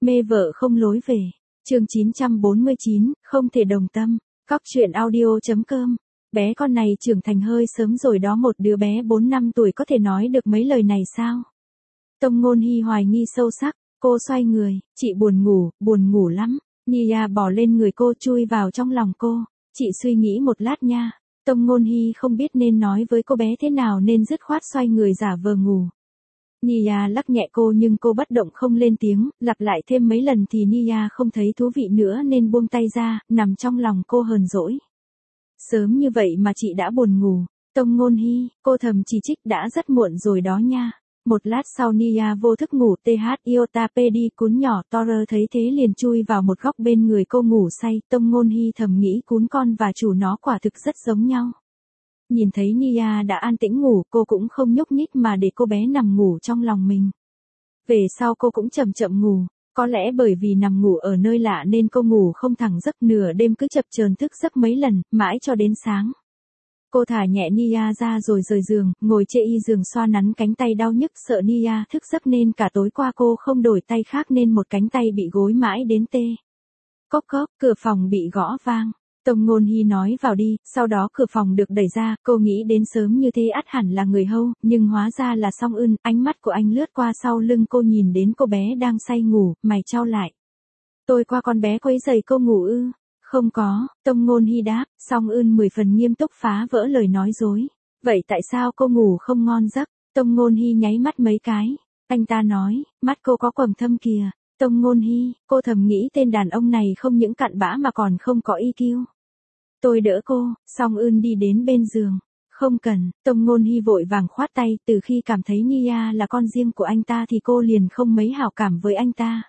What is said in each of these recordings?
Mê vợ không lối về. Chương 949, không thể đồng tâm. Cóc truyện audio.com. Bé con này trưởng thành hơi sớm rồi đó, một đứa bé 4 năm tuổi có thể nói được mấy lời này sao? Tông Ngôn Hy hoài nghi sâu sắc, cô xoay người, chị buồn ngủ lắm. Nia bỏ lên người cô, chui vào trong lòng cô. Chị suy nghĩ một lát nha. Tông Ngôn Hy không biết nên nói với cô bé thế nào nên dứt khoát xoay người giả vờ ngủ. Nia lắc nhẹ cô nhưng cô bất động không lên tiếng, lặp lại thêm mấy lần thì Nia không thấy thú vị nữa nên buông tay ra, nằm trong lòng cô hờn dỗi. Sớm như vậy mà chị đã buồn ngủ. Tông Ngôn Hy, cô thầm chỉ trích, đã rất muộn rồi đó nha. Một lát sau Nia vô thức ngủ. Iota Pedi cún nhỏ Torer thấy thế liền chui vào một góc bên người cô ngủ say. Tông Ngôn Hy thầm nghĩ cún con và chủ nó quả thực rất giống nhau. Nhìn thấy Nia đã an tĩnh ngủ, cô cũng không nhúc nhích mà để cô bé nằm ngủ trong lòng mình. Về sau cô cũng chậm chậm ngủ. Có lẽ bởi vì nằm ngủ ở nơi lạ nên cô ngủ không thẳng giấc, nửa đêm cứ chập chờn thức giấc mấy lần, mãi cho đến sáng. Cô thả nhẹ Nia ra rồi rời giường, ngồi chê y giường xoa nắn cánh tay đau nhức, sợ Nia thức giấc nên cả tối qua cô không đổi tay khác nên một cánh tay bị gối mãi đến tê. Cốc cốc, cửa phòng bị gõ vang. Tông Ngôn Hy nói vào đi, sau đó cửa phòng được đẩy ra, cô nghĩ đến sớm như thế ắt hẳn là người hầu, nhưng hóa ra là Song Eun. Ánh mắt của anh lướt qua sau lưng cô, nhìn đến cô bé đang say ngủ, mày chau lại. Tôi qua con bé quấy giày cô ngủ ư? Không có, Tông Ngôn Hy đáp. Song Eun 10 phần nghiêm túc phá vỡ lời nói dối. Vậy tại sao cô ngủ không ngon giấc? Tông Ngôn Hy nháy mắt mấy cái. Anh ta nói, mắt cô có quầng thâm kìa. Tông Ngôn Hy, cô thầm nghĩ tên đàn ông này không những cặn bã mà còn không có EQ. Tôi đỡ cô. Song Eun đi đến bên giường. Không cần. Tông Ngôn Hy vội vàng khoát tay, từ khi cảm thấy Nia là con riêng của anh ta thì cô liền không mấy hảo cảm với anh ta.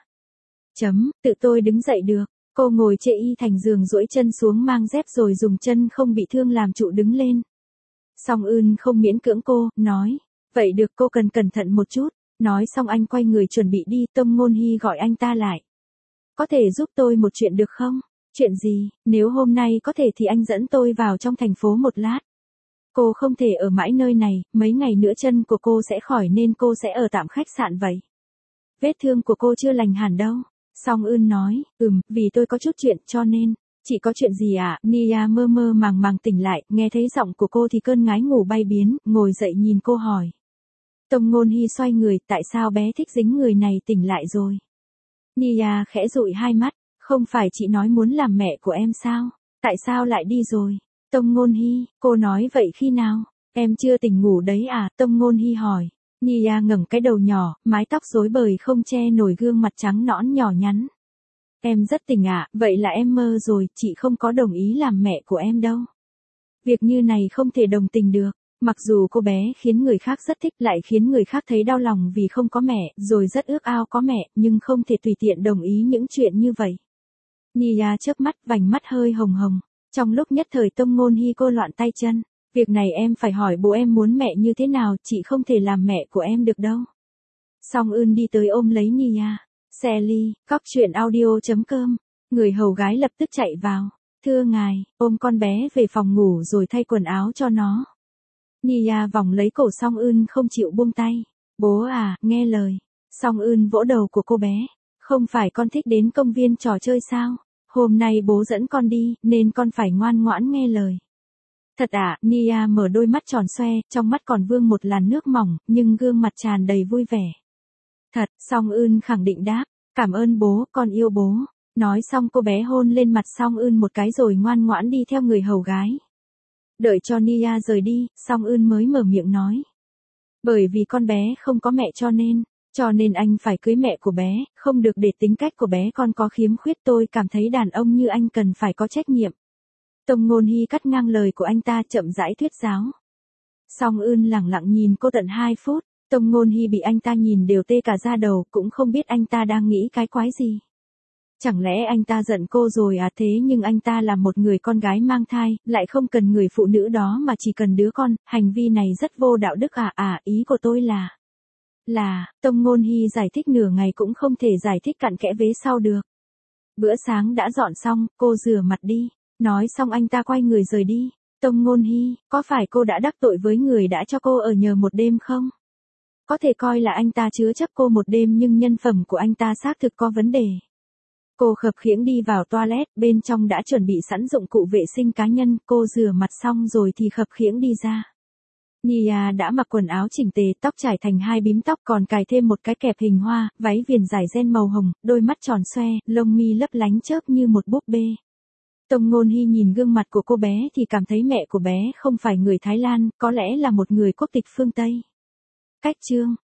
Tự tôi đứng dậy được. Cô ngồi chệ y thành giường, duỗi chân xuống mang dép rồi dùng chân không bị thương làm trụ đứng lên. Song Eun không miễn cưỡng cô, nói. Vậy được, cô cần cẩn thận một chút. Nói xong anh quay người chuẩn bị đi. Tông Ngôn Hy gọi anh ta lại. Có thể giúp tôi một chuyện được không? Chuyện gì? Nếu hôm nay có thể thì anh dẫn tôi vào trong thành phố một lát. Cô không thể ở mãi nơi này, mấy ngày nữa chân của cô sẽ khỏi nên cô sẽ ở tạm khách sạn vậy. Vết thương của cô chưa lành hẳn đâu. Song Eun nói, vì tôi có chút chuyện cho nên. Chị có chuyện gì ạ? Nia mơ mơ màng tỉnh lại, nghe thấy giọng của cô thì cơn ngái ngủ bay biến, ngồi dậy nhìn cô hỏi. Tông Ngôn Hy xoay người, tại sao bé thích dính người này tỉnh lại rồi? Nia khẽ dụi hai mắt, không phải chị nói muốn làm mẹ của em sao? Tại sao lại đi rồi? Tông Ngôn Hy, cô nói vậy khi nào? Em chưa tỉnh ngủ đấy à? Tông Ngôn Hy hỏi. Nia ngẩng cái đầu nhỏ, mái tóc rối bời không che nổi gương mặt trắng nõn nhỏ nhắn. Em rất tỉnh ạ, vậy là em mơ rồi, chị không có đồng ý làm mẹ của em đâu. Việc như này không thể đồng tình được. Mặc dù cô bé khiến người khác rất thích, lại khiến người khác thấy đau lòng vì không có mẹ, rồi rất ước ao có mẹ, nhưng không thể tùy tiện đồng ý những chuyện như vậy. Nia chớp mắt, vành mắt hơi hồng hồng. Trong lúc nhất thời Tông Ngôn Hy cô loạn tay chân. Việc này em phải hỏi bố em muốn mẹ như thế nào, chị không thể làm mẹ của em được đâu. Song Eun đi tới ôm lấy Nia. Sally, cóc truyện audio.com. Người hầu gái lập tức chạy vào. Thưa ngài, ôm con bé về phòng ngủ rồi thay quần áo cho nó. Nia vòng lấy cổ Song Eun không chịu buông tay. Bố à, nghe lời. Song Eun vỗ đầu của cô bé. Không phải con thích đến công viên trò chơi sao? Hôm nay bố dẫn con đi, nên con phải ngoan ngoãn nghe lời. Thật à? Nia mở đôi mắt tròn xoe, trong mắt còn vương một làn nước mỏng, nhưng gương mặt tràn đầy vui vẻ. Thật, Song Eun khẳng định đáp. Cảm ơn bố, con yêu bố. Nói xong cô bé hôn lên mặt Song Eun một cái rồi ngoan ngoãn đi theo người hầu gái. Đợi cho Nia rời đi, Song Eun mới mở miệng nói. Bởi vì con bé không có mẹ cho nên anh phải cưới mẹ của bé, không được để tính cách của bé con có khiếm khuyết, tôi cảm thấy đàn ông như anh cần phải có trách nhiệm. Tông Ngôn Hy cắt ngang lời của anh ta, chậm rãi thuyết giáo. Song Eun lẳng lặng nhìn cô tận 2 phút, Tông Ngôn Hy bị anh ta nhìn đều tê cả da đầu, cũng không biết anh ta đang nghĩ cái quái gì. Chẳng lẽ anh ta giận cô rồi à? Thế nhưng anh ta là một người con gái mang thai, lại không cần người phụ nữ đó mà chỉ cần đứa con, hành vi này rất vô đạo đức à? Ý của tôi là, Tông Ngôn Hy giải thích nửa ngày cũng không thể giải thích cặn kẽ vế sau được. Bữa sáng đã dọn xong, cô rửa mặt đi. Nói xong anh ta quay người rời đi. Tông Ngôn Hy, có phải cô đã đắc tội với người đã cho cô ở nhờ một đêm không? Có thể coi là anh ta chứa chấp cô một đêm nhưng nhân phẩm của anh ta xác thực có vấn đề. Cô khập khiễng đi vào toilet, bên trong đã chuẩn bị sẵn dụng cụ vệ sinh cá nhân, cô rửa mặt xong rồi thì khập khiễng đi ra. Nia đã mặc quần áo chỉnh tề, tóc trải thành hai bím tóc còn cài thêm một cái kẹp hình hoa, váy viền dài ren màu hồng, đôi mắt tròn xoe, lông mi lấp lánh chớp như một búp bê. Tông Ngôn Hy nhìn gương mặt của cô bé thì cảm thấy mẹ của bé không phải người Thái Lan, có lẽ là một người quốc tịch phương Tây. Cách chương